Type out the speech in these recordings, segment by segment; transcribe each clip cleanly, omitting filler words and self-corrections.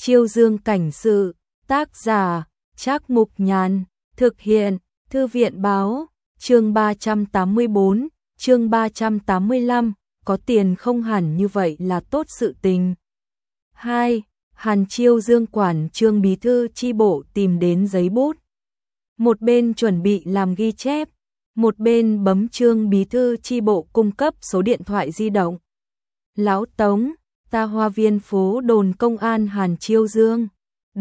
Chiêu Dương cảnh sự, tác giả, Trác Mục Nhàn, thực hiện, Thư viện báo, chương 384, chương 385, có tiền không hẳn như vậy là tốt sự tình. 2. Hàn Chiêu Dương quản Trương bí thư chi bộ tìm đến giấy bút. Một bên chuẩn bị làm ghi chép, một bên bấm Trương bí thư chi bộ cung cấp số điện thoại di động. Lão Tống, ta Hoa Viên phố đồn công an Hàn Chiêu Dương.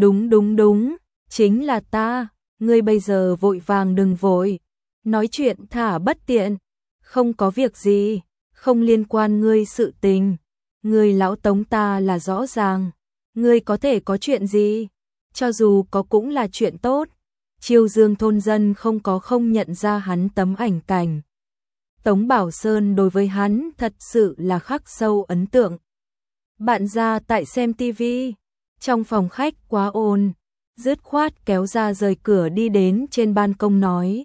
Đúng, chính là ta, ngươi bây giờ vội vàng đừng vội. Nói chuyện thả bất tiện, không có việc gì, không liên quan ngươi sự tình. Ngươi lão Tống ta là rõ ràng, ngươi có thể có chuyện gì, cho dù có cũng là chuyện tốt. Chiêu Dương thôn dân không nhận ra hắn tấm ảnh cảnh. Tống Bảo Sơn đối với hắn thật sự là khắc sâu ấn tượng. Bạn ra tại xem tivi, trong phòng khách quá ồn, dứt khoát kéo ra rời cửa đi đến trên ban công nói.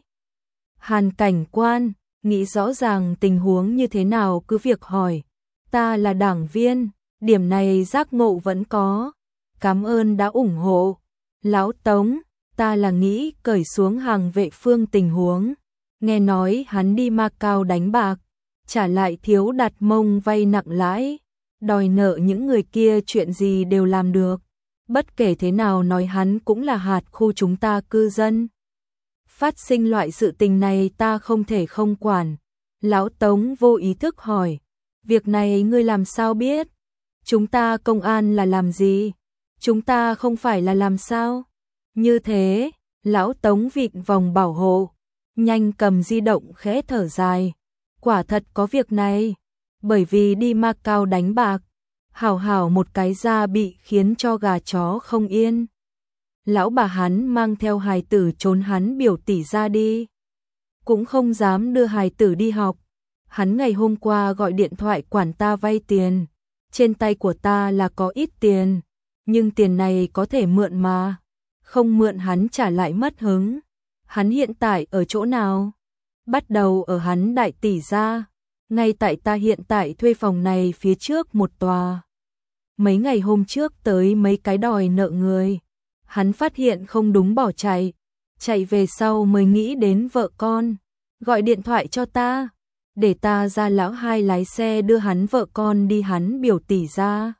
Hàn cảnh quan, nghĩ rõ ràng tình huống như thế nào cứ việc hỏi. Ta là đảng viên, điểm này giác ngộ vẫn có. Cảm ơn đã ủng hộ. Lão Tống, ta là nghĩ cởi xuống hàng vệ phương tình huống. Nghe nói hắn đi Macau đánh bạc, trả lại thiếu đặt mông vay nặng lãi, đòi nợ những người kia chuyện gì đều làm được. Bất kể thế nào nói hắn cũng là hạt khu chúng ta cư dân. Phát sinh loại sự tình này ta không thể không quản. Lão Tống vô ý thức hỏi, việc này ngươi làm sao biết? Chúng ta công an là làm gì? Chúng ta không phải là làm sao? Như thế, lão Tống vịn vòng bảo hộ, nhanh cầm di động khẽ thở dài. Quả thật có việc này, bởi vì đi Macau đánh bạc, hảo một cái da bị khiến cho gà chó không yên. Lão bà hắn mang theo hài tử trốn hắn biểu tỷ ra đi, cũng không dám đưa hài tử đi học. Hắn ngày hôm qua gọi điện thoại quản ta vay tiền, trên tay của ta là có ít tiền, nhưng tiền này có thể mượn mà, không mượn hắn trả lại mất hứng. Hắn hiện tại ở chỗ nào? Bắt đầu ở hắn đại tỷ gia, ngay tại ta hiện tại thuê phòng này phía trước một tòa. Mấy ngày hôm trước tới mấy cái đòi nợ người, hắn phát hiện không đúng bỏ chạy, chạy về sau mới nghĩ đến vợ con, gọi điện thoại cho ta, để ta ra lão hai lái xe đưa hắn vợ con đi hắn biểu tỷ ra.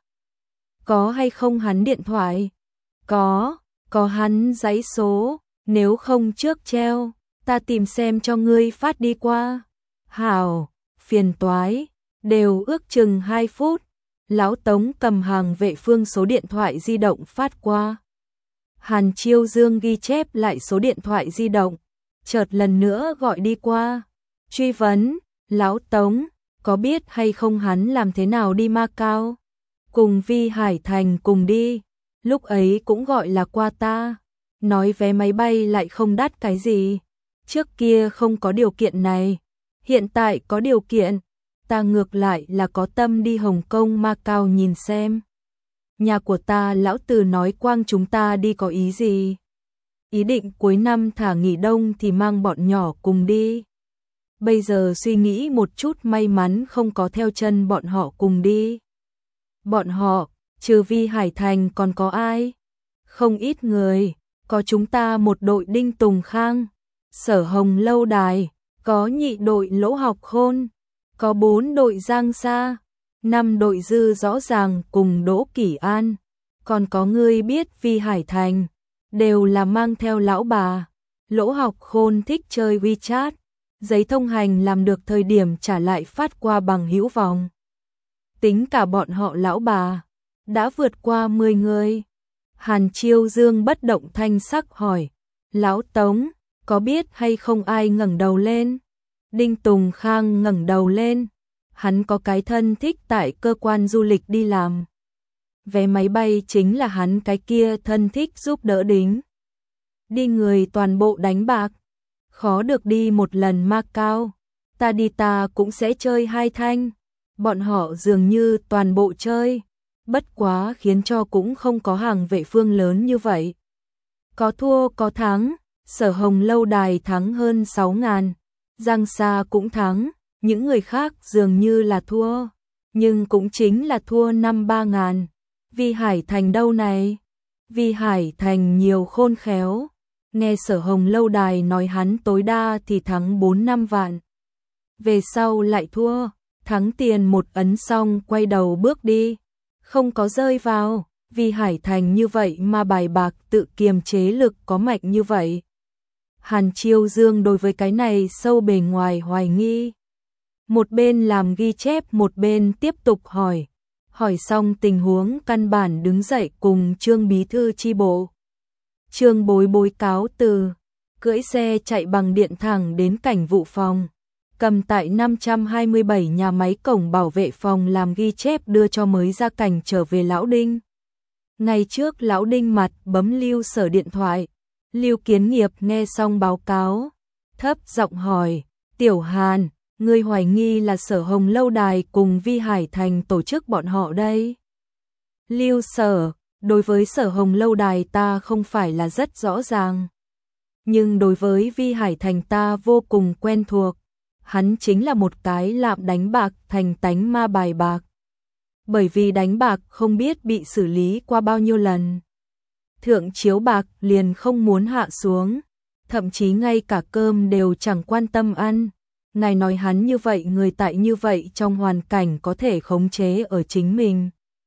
Có hay không hắn điện thoại? Có hắn giấy số, nếu không trước treo, ta tìm xem cho ngươi phát đi qua. Hảo, phiền toái, đều ước chừng 2 phút. Lão Tống cầm hàng vệ phương số điện thoại di động phát qua. Hàn Chiêu Dương ghi chép lại số điện thoại di động, chợt lần nữa gọi đi qua. Truy vấn, lão Tống, có biết hay không hắn làm thế nào đi Macau? Cùng Vi Hải Thành cùng đi, lúc ấy cũng gọi là qua ta. Nói vé máy bay lại không đắt cái gì. Trước kia không có điều kiện này, hiện tại có điều kiện. Ta ngược lại là có tâm đi Hồng Kông Macau nhìn xem. Nhà của ta lão Từ nói quang chúng ta đi có ý gì? Ý định cuối năm thả nghỉ đông thì mang bọn nhỏ cùng đi. Bây giờ suy nghĩ một chút may mắn không có theo chân bọn họ cùng đi. Bọn họ, trừ Vi Hải Thành còn có ai? Không ít người, có chúng ta một đội Đinh Tùng Khang, Sở Hồng Lâu Đài, có nhị đội Lỗ Học Khôn, có 4 đội Giang Sa, 5 đội Dư Rõ Ràng cùng Đỗ Kỷ An, còn có người biết Vi Hải Thành, đều là mang theo lão bà. Lỗ Học Khôn thích chơi WeChat, giấy thông hành làm được thời điểm trả lại phát qua bằng hữu vòng. Tính cả bọn họ lão bà, đã vượt qua 10 người. Hàn Chiêu Dương bất động thanh sắc hỏi, lão Tống, có biết hay không ai ngẩng đầu lên? Đinh Tùng Khang ngẩng đầu lên, hắn có cái thân thích tại cơ quan du lịch đi làm. Vé máy bay chính là hắn cái kia thân thích giúp đỡ đính. Đi người toàn bộ đánh bạc, khó được đi một lần Macau, ta đi ta cũng sẽ chơi 2 thanh. Bọn họ dường như toàn bộ chơi, bất quá khiến cho cũng không có hàng vệ phương lớn như vậy. Có thua có thắng, Sở Hồng Lâu Đài thắng hơn 6.000, Giang Sa cũng thắng, những người khác dường như là thua, nhưng cũng chính là thua 5-3 ngàn. Vi Hải Thành đâu này, Vi Hải Thành nhiều khôn khéo, nghe Sở Hồng lâu đài nói hắn tối đa thì thắng 4-5 vạn. Về sau lại thua, thắng tiền một ấn xong quay đầu bước đi, không có rơi vào. Vi Hải Thành như vậy mà bài bạc tự kiềm chế lực có mạnh như vậy. Hàn Chiêu Dương đối với cái này sâu bề ngoài hoài nghi. Một bên làm ghi chép một bên tiếp tục hỏi. Hỏi xong tình huống căn bản đứng dậy cùng Trương bí thư chi bộ. Trương Bối Bối cáo từ, cưỡi xe chạy bằng điện thẳng đến cảnh vụ phòng. Cầm tại 527 nhà máy cổng bảo vệ phòng làm ghi chép đưa cho mới ra cảnh trở về Lão Đinh. Ngày trước Lão Đinh mặt bấm Lưu Sở điện thoại. Lưu Kiến Nghiệp nghe xong báo cáo, thấp giọng hỏi, Tiểu Hàn, ngươi hoài nghi là Sở Hồng lâu đài cùng Vi Hải Thành tổ chức bọn họ đây. Lưu Sở, đối với Sở Hồng lâu đài ta không phải là rất rõ ràng. Nhưng đối với Vi Hải Thành ta vô cùng quen thuộc. Hắn chính là một cái lạm đánh bạc thành tánh ma bài bạc. Bởi vì đánh bạc không biết bị xử lý qua bao nhiêu lần. Thượng chiếu bạc liền không muốn hạ xuống, thậm chí ngay cả cơm đều chẳng quan tâm ăn. Ngài nói hắn như vậy người tại như vậy trong hoàn cảnh có thể khống chế ở chính mình.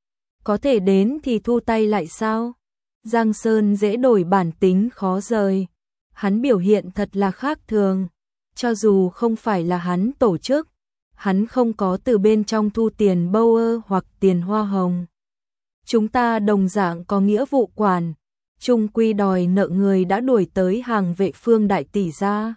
Có thể đến thì thu tay lại sao? Giang Sơn dễ đổi bản tính khó rời. Hắn biểu hiện thật là khác thường. Cho dù không phải là hắn tổ chức, hắn không có từ bên trong thu tiền Bower hoặc tiền hoa hồng. Chúng ta đồng dạng có nghĩa vụ quản, chung quy đòi nợ người đã đuổi tới hàng vệ Phương đại tỷ gia.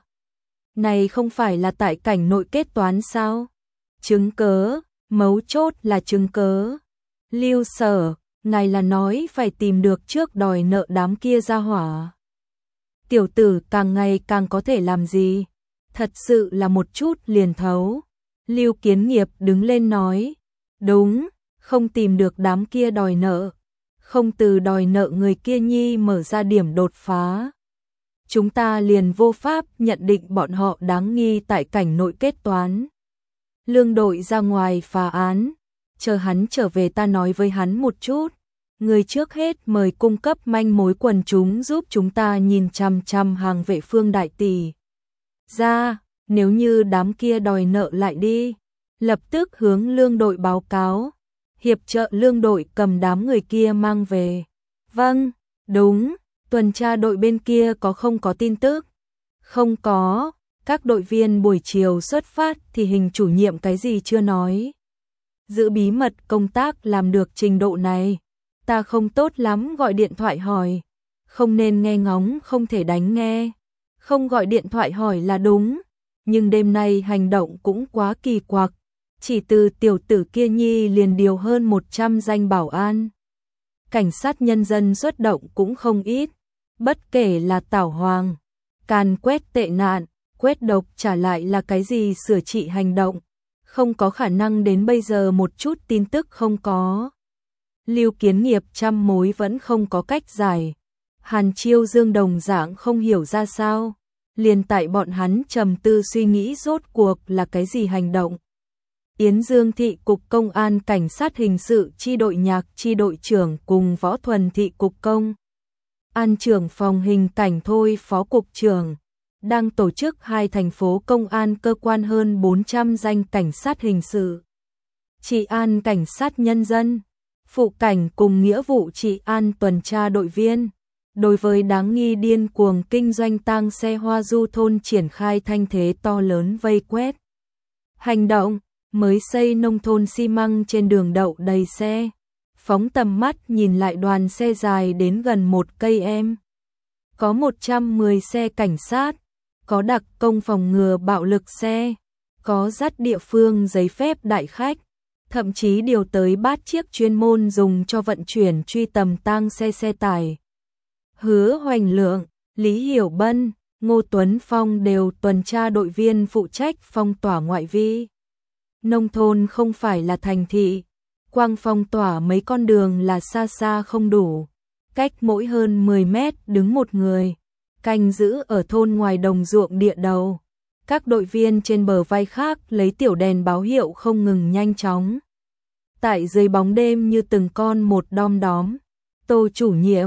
Này không phải là tại cảnh nội kết toán sao? Chứng cớ, mấu chốt là chứng cớ. Lưu Sở, ngài là nói phải tìm được trước đòi nợ đám kia ra hỏa. Tiểu tử càng ngày càng có thể làm gì? Thật sự là một chút liền thấu. Lưu Kiến Nghiệp đứng lên nói, đúng, không tìm được đám kia đòi nợ, không từ đòi nợ người kia nhi mở ra điểm đột phá. Chúng ta liền vô pháp nhận định bọn họ đáng nghi tại cảnh nội kết toán. Lương đội ra ngoài phá án, chờ hắn trở về ta nói với hắn một chút. Người trước hết mời cung cấp manh mối quần chúng giúp chúng ta nhìn chằm chằm hàng vệ Phương đại tỷ. Ra, nếu như đám kia đòi nợ lại đi, lập tức hướng lương đội báo cáo, hiệp trợ lương đội cầm đám người kia mang về. Vâng, đúng, tuần tra đội bên kia không có tin tức? Không có, các đội viên buổi chiều xuất phát thì hình chủ nhiệm cái gì chưa nói. Giữ bí mật công tác làm được trình độ này, ta không tốt lắm gọi điện thoại hỏi, không nên nghe ngóng không thể đánh nghe. Không gọi điện thoại hỏi là đúng, nhưng đêm nay hành động cũng quá kỳ quặc, chỉ từ tiểu tử kia nhi liền điều hơn 100 danh bảo an. Cảnh sát nhân dân xuất động cũng không ít, bất kể là tảo hoàng, càn quét tệ nạn, quét độc trả lại là cái gì sửa trị hành động, không có khả năng đến bây giờ một chút tin tức không có. Lưu Kiến Nghiệp trăm mối vẫn không có cách giải. Hàn Chiêu Dương đồng dạng không hiểu ra sao, liền tại bọn hắn trầm tư suy nghĩ rốt cuộc là cái gì hành động. Yến Dương thị cục công an cảnh sát hình sự chi đội nhạc chi đội trưởng cùng Võ Thuần thị cục công an trưởng phòng hình cảnh thôi phó cục trưởng đang tổ chức 2 thành phố công an cơ quan hơn 400 danh cảnh sát hình sự, trị an cảnh sát nhân dân, phụ cảnh cùng nghĩa vụ trị an tuần tra đội viên. Đối với đáng nghi điên cuồng kinh doanh tang xe Hoa Du thôn triển khai thanh thế to lớn vây quét. Hành động, mới xây nông thôn xi măng trên đường đậu đầy xe. Phóng tầm mắt nhìn lại đoàn xe dài đến gần 1 cây em. Có 110 xe cảnh sát, có đặc công phòng ngừa bạo lực xe, có dắt địa phương giấy phép đại khách, thậm chí điều tới 3 chiếc chuyên môn dùng cho vận chuyển truy tầm tang xe tải. Hứa Hoành Lượng, Lý Hiểu Bân, Ngô Tuấn Phong đều tuần tra đội viên phụ trách phong tỏa ngoại vi. Nông thôn không phải là thành thị, quang phong tỏa mấy con đường là xa xa không đủ. Cách mỗi hơn 10 mét đứng một người, canh giữ ở thôn ngoài đồng ruộng địa đầu. Các đội viên trên bờ vai khác lấy tiểu đèn báo hiệu không ngừng nhanh chóng. Tại dưới bóng đêm như từng con một đom đóm, Tô chủ nhiệm,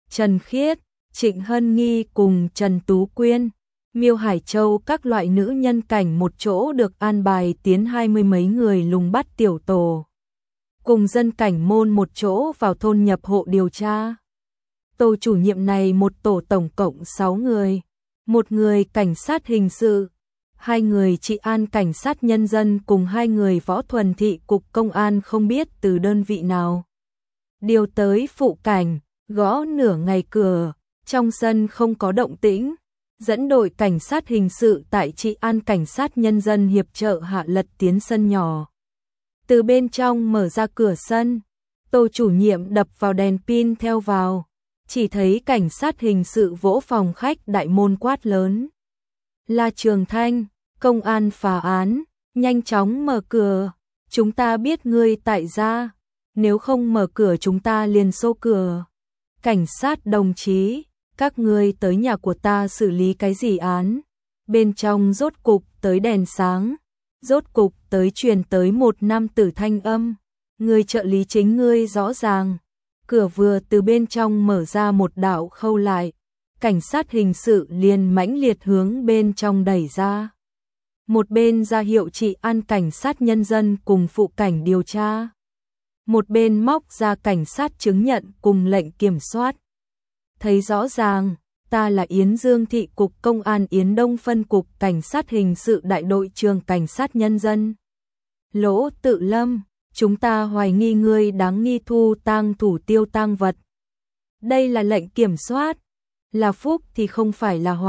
Trần Khiết, Trịnh Hân Nghi cùng Trần Tú Quyên, Miêu Hải Châu các loại nữ nhân cảnh một chỗ được an bài tiến 20 mấy người lùng bắt tiểu tổ. Cùng dân cảnh môn một chỗ vào thôn nhập hộ điều tra. Tổ chủ nhiệm này một tổ tổng cộng 6 người, một người cảnh sát hình sự, 2 người trị an cảnh sát nhân dân cùng 2 người võ thuần thị cục công an không biết từ đơn vị nào. Điều tới phụ cảnh, gõ nửa ngày cửa, trong sân không có động tĩnh, dẫn đội cảnh sát hình sự tại trị an cảnh sát nhân dân hiệp trợ hạ lật tiến sân nhỏ. Từ bên trong mở ra cửa sân, tổ chủ nhiệm đập vào đèn pin theo vào, chỉ thấy cảnh sát hình sự vỗ phòng khách đại môn quát lớn. La Trường Thanh, công an phá án, nhanh chóng mở cửa, chúng ta biết ngươi tại gia, nếu không mở cửa chúng ta liền xô cửa. Cảnh sát đồng chí, các ngươi tới nhà của ta xử lý cái gì án? Bên trong rốt cục tới đèn sáng, rốt cục tới truyền tới một nam tử thanh âm, người trợ lý chính ngươi rõ ràng. Cửa vừa từ bên trong mở ra một đạo khâu lại, cảnh sát hình sự liền mãnh liệt hướng bên trong đẩy ra. Một bên ra hiệu trị an cảnh sát nhân dân cùng phụ cảnh điều tra. Một bên móc ra cảnh sát chứng nhận cùng lệnh kiểm soát. Thấy rõ ràng, ta là Yến Dương Thị Cục Công an Yến Đông Phân Cục Cảnh sát Hình sự Đại đội Trường Cảnh sát Nhân dân. Lỗ Tự Lâm, chúng ta hoài nghi ngươi đáng nghi thu tang thủ tiêu tang vật. Đây là lệnh kiểm soát, là phúc thì không phải là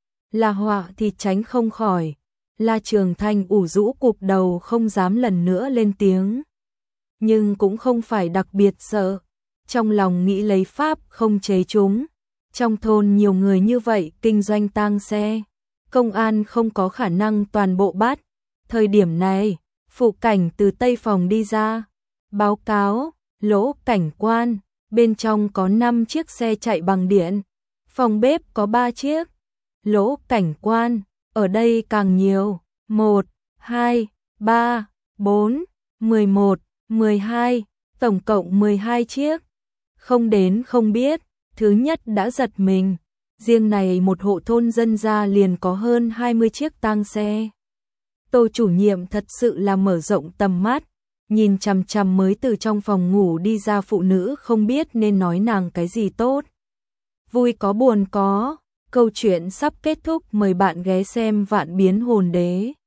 họa thì tránh không khỏi. La Trường Thanh ủ rũ cụp đầu không dám lần nữa lên tiếng. Nhưng cũng không phải đặc biệt sợ, trong lòng nghĩ lấy pháp không chế chúng. Trong thôn nhiều người như vậy kinh doanh tang xe, công an không có khả năng toàn bộ bắt. Thời điểm này, phụ cảnh từ tây phòng đi ra, báo cáo, Lỗ cảnh quan, bên trong có 5 chiếc xe chạy bằng điện, phòng bếp có 3 chiếc. Lỗ cảnh quan, ở đây càng nhiều, 1, 2, 3, 4, 11, 12, tổng cộng 12 chiếc. Không đến không biết, thứ nhất đã giật mình, riêng này một hộ thôn dân gia liền có hơn 20 chiếc tang xe. Tô chủ nhiệm thật sự là mở rộng tầm mắt, nhìn chằm chằm mới từ trong phòng ngủ đi ra phụ nữ không biết nên nói nàng cái gì tốt. Vui có buồn có, câu chuyện sắp kết thúc, mời bạn ghé xem Vạn Biến Hồn Đế.